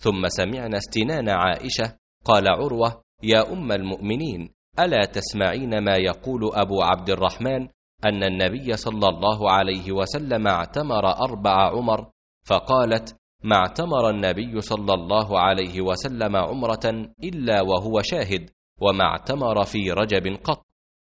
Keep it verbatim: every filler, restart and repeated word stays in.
ثم سمعنا استنان عائشة. قال عروة: يا أم المؤمنين، ألا تسمعين ما يقول أبو عبد الرحمن أن النبي صلى الله عليه وسلم اعتمر أربع عمر؟ فقالت: ما اعتمر النبي صلى الله عليه وسلم عمرة إلا وهو شاهد، وما اعتمر في رجب قط.